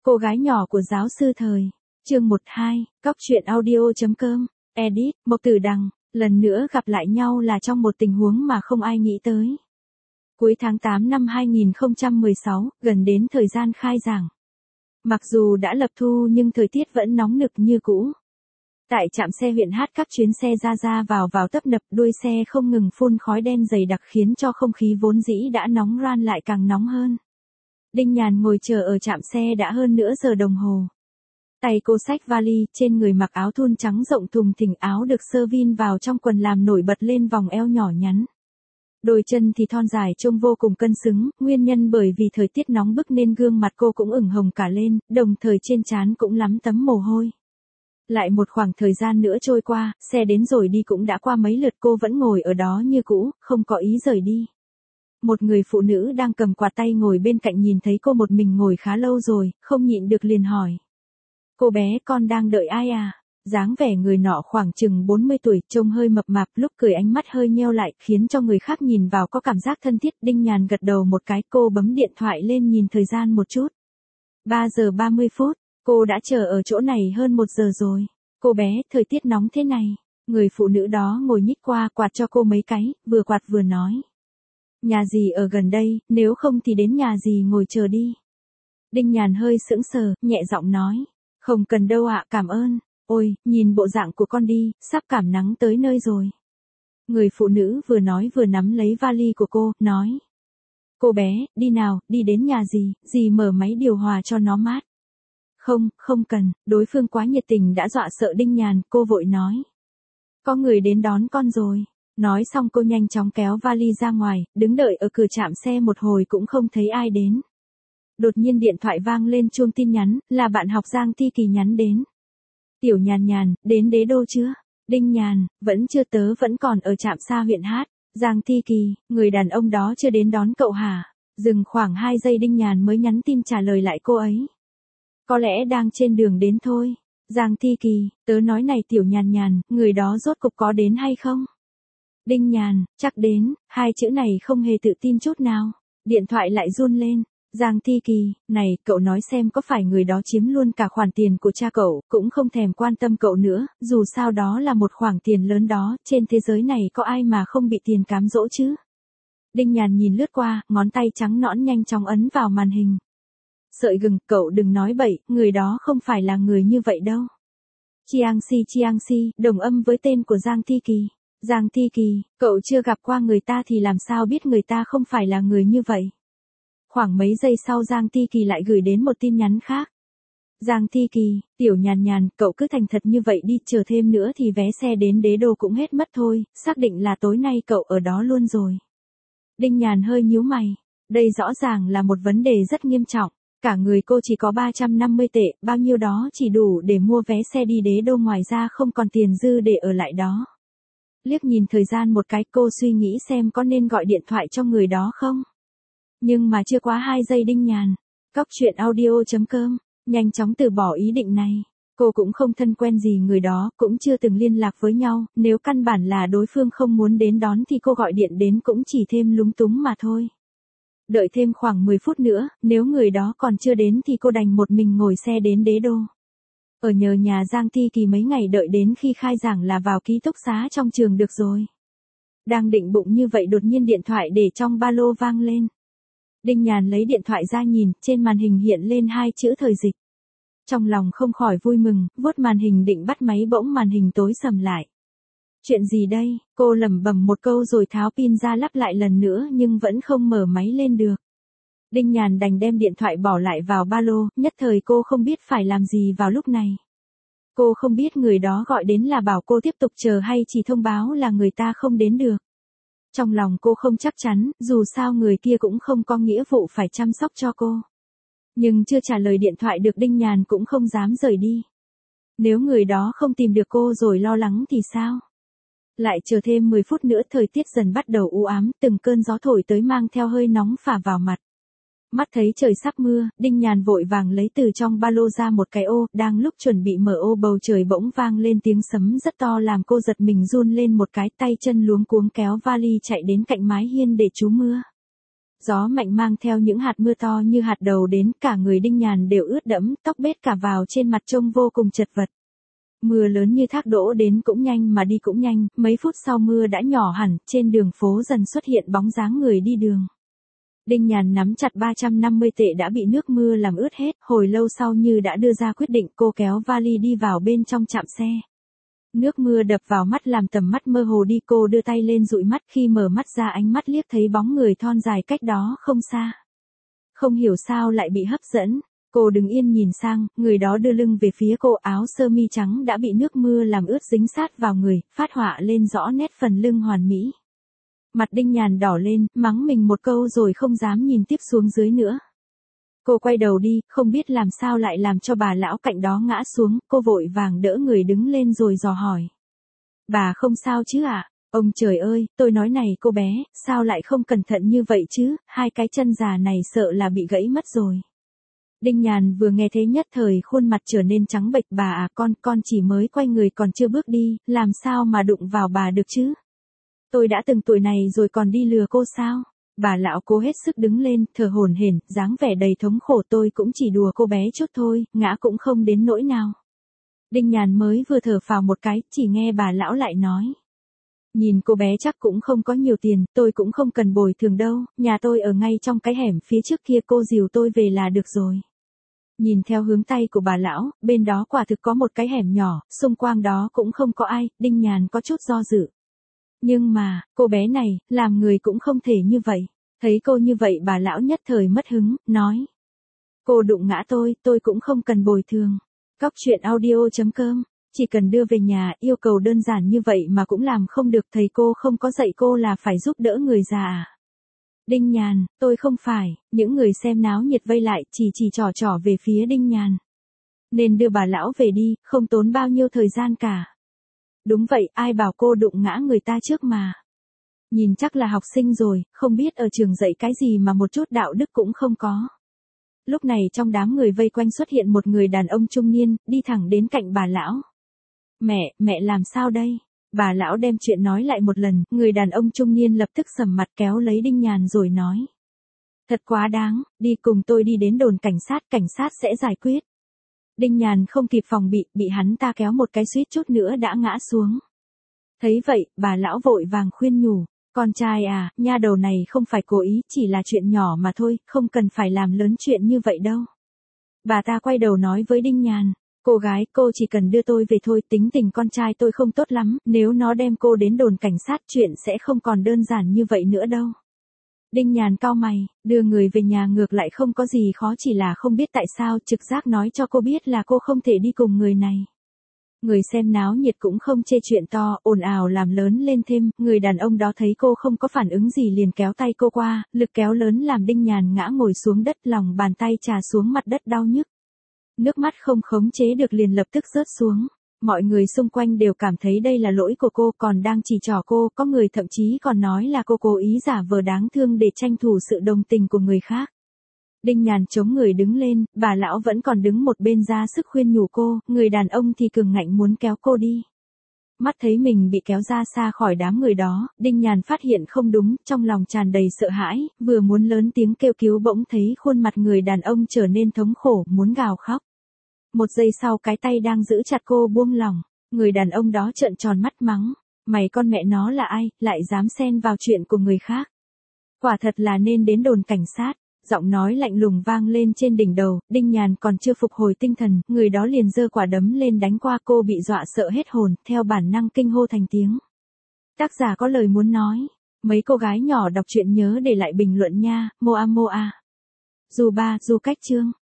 Cô gái nhỏ của giáo sư thời. Chương 12, Cóc truyện audio.com, edit, Mộc Tử Đằng, lần nữa gặp lại nhau là trong một tình huống mà không ai nghĩ tới. Cuối tháng 8 năm 2016, gần đến thời gian khai giảng. Mặc dù đã lập thu nhưng thời tiết vẫn nóng nực như cũ. Tại trạm xe huyện Hát các chuyến xe ra vào tấp nập, đuôi xe không ngừng phun khói đen dày đặc khiến cho không khí vốn dĩ đã nóng ran lại càng nóng hơn. Đinh Nhàn ngồi chờ ở trạm xe đã hơn nửa giờ đồng hồ. Tay cô xách vali, trên người mặc áo thun trắng rộng thùng thình, áo được sơ vin vào trong quần làm nổi bật lên vòng eo nhỏ nhắn. Đôi chân thì thon dài trông vô cùng cân xứng, nguyên nhân bởi vì thời tiết nóng bức nên gương mặt cô cũng ửng hồng cả lên, đồng thời trên trán cũng lắm tấm mồ hôi. Lại một khoảng thời gian nữa trôi qua, xe đến rồi đi cũng đã qua mấy lượt, cô vẫn ngồi ở đó như cũ, không có ý rời đi. Một người phụ nữ đang cầm quạt tay ngồi bên cạnh nhìn thấy cô một mình ngồi khá lâu rồi, không nhịn được liền hỏi. Cô bé, con đang đợi ai à? Dáng vẻ người nọ khoảng chừng 40 tuổi, trông hơi mập mạp, lúc cười ánh mắt hơi nheo lại, khiến cho người khác nhìn vào có cảm giác thân thiết. Đinh Nhàn gật đầu một cái, cô bấm điện thoại lên nhìn thời gian một chút. 3 giờ 30 phút, cô đã chờ ở chỗ này hơn 1 giờ rồi. Cô bé, thời tiết nóng thế này. Người phụ nữ đó ngồi nhích qua quạt cho cô mấy cái, vừa quạt vừa nói. Nhà dì ở gần đây, nếu không thì đến nhà dì ngồi chờ đi. Đinh Nhàn hơi sững sờ, nhẹ giọng nói. Không cần đâu ạ, cảm ơn. Ôi, nhìn bộ dạng của con đi, sắp cảm nắng tới nơi rồi. Người phụ nữ vừa nói vừa nắm lấy vali của cô, nói. Cô bé, đi nào, đi đến nhà dì mở máy điều hòa cho nó mát. Không cần, đối phương quá nhiệt tình đã dọa sợ Đinh Nhàn, cô vội nói. Có người đến đón con rồi. Nói xong cô nhanh chóng kéo vali ra ngoài, đứng đợi ở cửa trạm xe một hồi cũng không thấy ai đến. Đột nhiên điện thoại vang lên chuông tin nhắn, là bạn học Giang Thi Kỳ nhắn đến. Tiểu Nhàn, đến Đế Đô chưa? Đinh Nhàn, vẫn chưa, tớ vẫn còn ở trạm xa huyện Hát. Giang Thi Kỳ, người đàn ông đó chưa đến đón cậu hả? Dừng khoảng 2 giây Đinh Nhàn mới nhắn tin trả lời lại cô ấy. Có lẽ đang trên đường đến thôi. Giang Thi Kỳ, tớ nói này Tiểu Nhàn, người đó rốt cục có đến hay không? Đinh Nhàn, chắc đến, 2 chữ này không hề tự tin chút nào. Điện thoại lại run lên. Giang Thi Kỳ, này, cậu nói xem có phải người đó chiếm luôn cả khoản tiền của cha cậu, cũng không thèm quan tâm cậu nữa, dù sao đó là một khoản tiền lớn đó, trên thế giới này có ai mà không bị tiền cám dỗ chứ? Đinh Nhàn nhìn lướt qua, ngón tay trắng nõn nhanh chóng ấn vào màn hình. Sợi gừng, cậu đừng nói bậy, người đó không phải là người như vậy đâu. Chiang Si, đồng âm với tên của Giang Thi Kỳ. Giang Thi Kỳ, cậu chưa gặp qua người ta thì làm sao biết người ta không phải là người như vậy? Khoảng mấy giây sau Giang Thi Kỳ lại gửi đến một tin nhắn khác. Giang Thi Kỳ, Tiểu Nhàn, cậu cứ thành thật như vậy đi, chờ thêm nữa thì vé xe đến Đế Đô cũng hết mất thôi, xác định là tối nay cậu ở đó luôn rồi. Đinh Nhàn hơi nhíu mày, đây rõ ràng là một vấn đề rất nghiêm trọng, cả người cô chỉ có 350 tệ, bao nhiêu đó chỉ đủ để mua vé xe đi Đế Đô, ngoài ra không còn tiền dư để ở lại đó. Liếc nhìn thời gian một cái, cô suy nghĩ xem có nên gọi điện thoại cho người đó không. Nhưng mà chưa quá 2 giây Đinh Nhàn, Cóc truyện audio.com, nhanh chóng từ bỏ ý định này. Cô cũng không thân quen gì người đó, cũng chưa từng liên lạc với nhau, nếu căn bản là đối phương không muốn đến đón thì cô gọi điện đến cũng chỉ thêm lúng túng mà thôi. Đợi thêm khoảng 10 phút nữa, nếu người đó còn chưa đến thì cô đành một mình ngồi xe đến Đế Đô. Ở nhờ nhà Giang Thi Kỳ mấy ngày, đợi đến khi khai giảng là vào ký túc xá trong trường được rồi. Đang định bụng như vậy đột nhiên điện thoại để trong ba lô vang lên. Đinh Nhàn lấy điện thoại ra nhìn, trên màn hình hiện lên 2 chữ thời dịch. Trong lòng không khỏi vui mừng, vuốt màn hình định bắt máy, bỗng màn hình tối sầm lại. Chuyện gì đây? Cô lẩm bẩm một câu rồi tháo pin ra lắp lại lần nữa nhưng vẫn không mở máy lên được. Đinh Nhàn đành đem điện thoại bỏ lại vào ba lô, nhất thời cô không biết phải làm gì vào lúc này. Cô không biết người đó gọi đến là bảo cô tiếp tục chờ hay chỉ thông báo là người ta không đến được. Trong lòng cô không chắc chắn, dù sao người kia cũng không có nghĩa vụ phải chăm sóc cho cô. Nhưng chưa trả lời điện thoại được Đinh Nhàn cũng không dám rời đi. Nếu người đó không tìm được cô rồi lo lắng thì sao? Lại chờ thêm 10 phút nữa, thời tiết dần bắt đầu u ám, từng cơn gió thổi tới mang theo hơi nóng phả vào mặt. Mắt thấy trời sắp mưa, Đinh Nhàn vội vàng lấy từ trong ba lô ra một cái ô, đang lúc chuẩn bị mở ô bầu trời bỗng vang lên tiếng sấm rất to làm cô giật mình run lên một cái, tay chân luống cuống kéo vali chạy đến cạnh mái hiên để trú mưa. Gió mạnh mang theo những hạt mưa to như hạt đậu đến, cả người Đinh Nhàn đều ướt đẫm, tóc bết cả vào trên mặt trông vô cùng chật vật. Mưa lớn như thác đổ đến cũng nhanh mà đi cũng nhanh, mấy phút sau mưa đã nhỏ hẳn, trên đường phố dần xuất hiện bóng dáng người đi đường. Đinh Nhàn nắm chặt 350 tệ đã bị nước mưa làm ướt hết, hồi lâu sau như đã đưa ra quyết định, cô kéo vali đi vào bên trong trạm xe. Nước mưa đập vào mắt làm tầm mắt mơ hồ đi, cô đưa tay lên dụi mắt, khi mở mắt ra ánh mắt liếc thấy bóng người thon dài cách đó không xa. Không hiểu sao lại bị hấp dẫn, cô đứng yên nhìn sang, người đó đưa lưng về phía cô, áo sơ mi trắng đã bị nước mưa làm ướt dính sát vào người, phát họa lên rõ nét phần lưng hoàn mỹ. Mặt Đinh Nhàn đỏ lên, mắng mình một câu rồi không dám nhìn tiếp xuống dưới nữa. Cô quay đầu đi, không biết làm sao lại làm cho bà lão cạnh đó ngã xuống, cô vội vàng đỡ người đứng lên rồi dò hỏi. Bà không sao chứ ạ? Ông trời ơi, tôi nói này cô bé, sao lại không cẩn thận như vậy chứ, hai cái chân già này sợ là bị gãy mất rồi. Đinh Nhàn vừa nghe thế nhất thời khuôn mặt trở nên trắng bệch. Bà à, con chỉ mới quay người còn chưa bước đi, làm sao mà đụng vào bà được chứ? Tôi đã từng tuổi này rồi còn đi lừa cô sao? Bà lão cố hết sức đứng lên, thở hổn hển, dáng vẻ đầy thống khổ. Tôi cũng chỉ đùa cô bé chút thôi, ngã cũng không đến nỗi nào. Đinh Nhàn mới vừa thở phào một cái, chỉ nghe bà lão lại nói. Nhìn cô bé chắc cũng không có nhiều tiền, tôi cũng không cần bồi thường đâu, nhà tôi ở ngay trong cái hẻm phía trước kia, cô dìu tôi về là được rồi. Nhìn theo hướng tay của bà lão, bên đó quả thực có một cái hẻm nhỏ, xung quanh đó cũng không có ai, Đinh Nhàn có chút do dự. Nhưng mà, cô bé này, làm người cũng không thể như vậy. Thấy cô như vậy bà lão nhất thời mất hứng, nói. Cô đụng ngã tôi cũng không cần bồi thường. Cóc truyện audio.com, chỉ cần đưa về nhà, yêu cầu đơn giản như vậy mà cũng làm không được, thầy cô không có dạy cô là phải giúp đỡ người già à? Đinh Nhàn, tôi không phải, những người xem náo nhiệt vây lại chỉ trỏ về phía Đinh Nhàn. Nên đưa bà lão về đi, không tốn bao nhiêu thời gian cả. Đúng vậy, ai bảo cô đụng ngã người ta trước mà. Nhìn chắc là học sinh rồi, không biết ở trường dạy cái gì mà một chút đạo đức cũng không có. Lúc này trong đám người vây quanh xuất hiện một người đàn ông trung niên, đi thẳng đến cạnh bà lão. Mẹ làm sao đây? Bà lão đem chuyện nói lại một lần, người đàn ông trung niên lập tức sầm mặt kéo lấy Đinh Nhàn rồi nói. Thật quá đáng, đi cùng tôi đi đến đồn cảnh sát sẽ giải quyết. Đinh Nhàn không kịp phòng bị hắn ta kéo một cái suýt chút nữa đã ngã xuống. Thấy vậy, bà lão vội vàng khuyên nhủ, con trai à, nha đầu này không phải cố ý, chỉ là chuyện nhỏ mà thôi, không cần phải làm lớn chuyện như vậy đâu. Bà ta quay đầu nói với Đinh Nhàn, cô gái, cô chỉ cần đưa tôi về thôi, tính tình con trai tôi không tốt lắm, nếu nó đem cô đến đồn cảnh sát chuyện sẽ không còn đơn giản như vậy nữa đâu. Đinh Nhàn cau mày, đưa người về nhà ngược lại không có gì khó, chỉ là không biết tại sao trực giác nói cho cô biết là cô không thể đi cùng người này. Người xem náo nhiệt cũng không chê chuyện to, ồn ào làm lớn lên thêm, người đàn ông đó thấy cô không có phản ứng gì liền kéo tay cô qua, lực kéo lớn làm Đinh Nhàn ngã ngồi xuống đất, lòng bàn tay chà xuống mặt đất đau nhức. Nước mắt không khống chế được liền lập tức rớt xuống. Mọi người xung quanh đều cảm thấy đây là lỗi của cô, còn đang chỉ trỏ cô, có người thậm chí còn nói là cô cố ý giả vờ đáng thương để tranh thủ sự đồng tình của người khác. Đinh Nhàn chống người đứng lên, bà lão vẫn còn đứng một bên ra sức khuyên nhủ cô, người đàn ông thì cường ngạnh muốn kéo cô đi. Mắt thấy mình bị kéo ra xa khỏi đám người đó, Đinh Nhàn phát hiện không đúng, trong lòng tràn đầy sợ hãi, vừa muốn lớn tiếng kêu cứu bỗng thấy khuôn mặt người đàn ông trở nên thống khổ, muốn gào khóc. Một giây sau cái tay đang giữ chặt cô buông lỏng, người đàn ông đó trợn tròn mắt mắng, mày con mẹ nó là ai, lại dám xen vào chuyện của người khác. Quả thật là nên đến đồn cảnh sát. Giọng nói lạnh lùng vang lên trên đỉnh đầu, Đinh Nhàn còn chưa phục hồi tinh thần, người đó liền giơ quả đấm lên đánh qua cô, bị dọa sợ hết hồn, theo bản năng kinh hô thành tiếng. Tác giả có lời muốn nói, mấy cô gái nhỏ đọc truyện nhớ để lại bình luận nha, Moa. Dù cách chương.